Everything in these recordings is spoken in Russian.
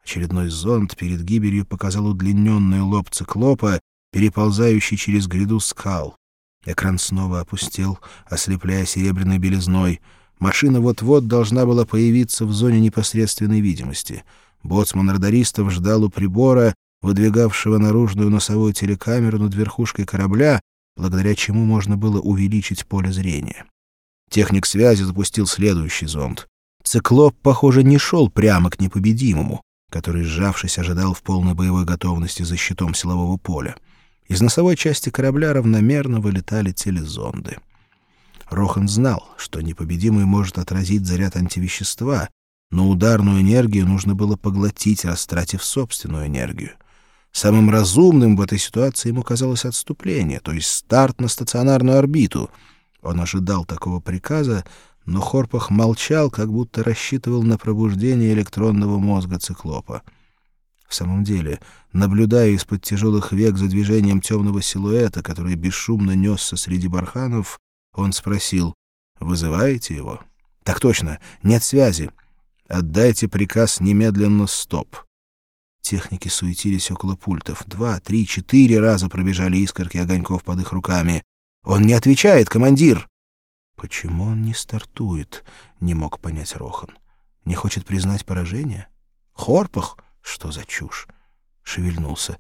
Очередной зонд перед гибелью показал удлиненный лоб циклопа, переползающий через гряду скал. Экран снова опустел, ослепляя серебряной белизной. Машина вот-вот должна была появиться в зоне непосредственной видимости. Боцман радаристов ждал у прибора, выдвигавшего наружную носовую телекамеру над верхушкой корабля, благодаря чему можно было увеличить поле зрения. Техник связи запустил следующий зонд. Циклоп, похоже, не шел прямо к непобедимому, который, сжавшись, ожидал в полной боевой готовности за щитом силового поля. Из носовой части корабля равномерно вылетали телезонды. Рохан знал, что непобедимый может отразить заряд антивещества, но ударную энергию нужно было поглотить, растратив собственную энергию. Самым разумным в этой ситуации ему казалось отступление, то есть старт на стационарную орбиту. Он ожидал такого приказа, но Хорпах молчал, как будто рассчитывал на пробуждение электронного мозга циклопа. В самом деле, наблюдая из-под тяжелых век за движением темного силуэта, который бесшумно несся среди барханов, он спросил: «Вызываете его?» «Так точно, нет связи. Отдайте приказ немедленно стоп». Техники суетились около пультов. 2, 3, 4 раза пробежали искорки огоньков под их руками. «Он не отвечает, командир!» «Почему он не стартует?» — не мог понять Рохан. «Не хочет признать поражение? Хорпах? Что за чушь?» Шевельнулся.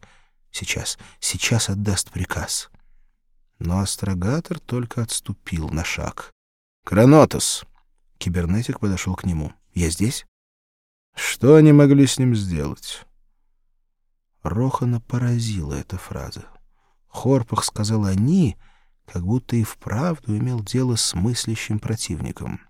Сейчас отдаст приказ». Но астрогатор только отступил на шаг. «Кранотос!» Кибернетик подошел к нему. «Я здесь?» «Что они могли с ним сделать?» Рохана поразила эта фраза. Хорпах сказал «они», как будто и вправду имел дело с мыслящим противником.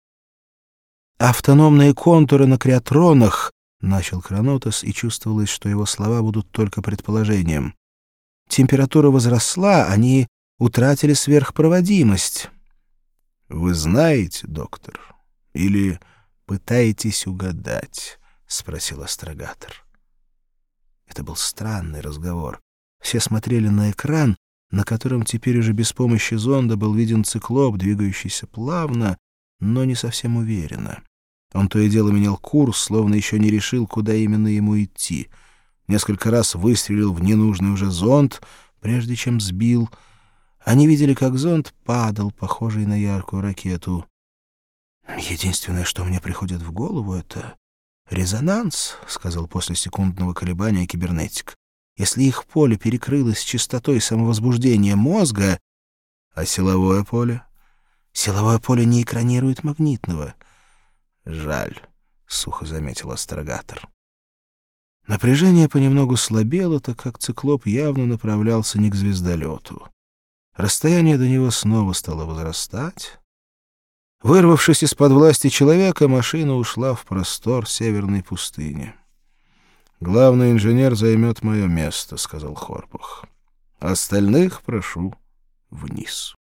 «Автономные контуры на креатронах», — начал Кранотос, и чувствовалось, что его слова будут только предположением. «Температура возросла, они утратили сверхпроводимость». «Вы знаете, доктор, или пытаетесь угадать?» — спросил астрогатор. Это был странный разговор. Все смотрели на экран, на котором теперь уже без помощи зонда был виден циклоп, двигающийся плавно, но не совсем уверенно. Он то и дело менял курс, словно еще не решил, куда именно ему идти. Несколько раз выстрелил в ненужный уже зонд, прежде чем сбил. Они видели, как зонд падал, похожий на яркую ракету. «Единственное, что мне приходит в голову, — это резонанс», — сказал после секундного колебания кибернетик. «Если их поле перекрылось частотой самовозбуждения мозга...» «А силовое поле?» «Силовое поле не экранирует магнитного». «Жаль», — сухо заметил астрогатор. Напряжение понемногу слабело, так как циклоп явно направлялся не к звездолету. Расстояние до него снова стало возрастать. Вырвавшись из-под власти человека, машина ушла в простор северной пустыни. «Главный инженер займет мое место», — сказал Хорпах. «Остальных прошу вниз».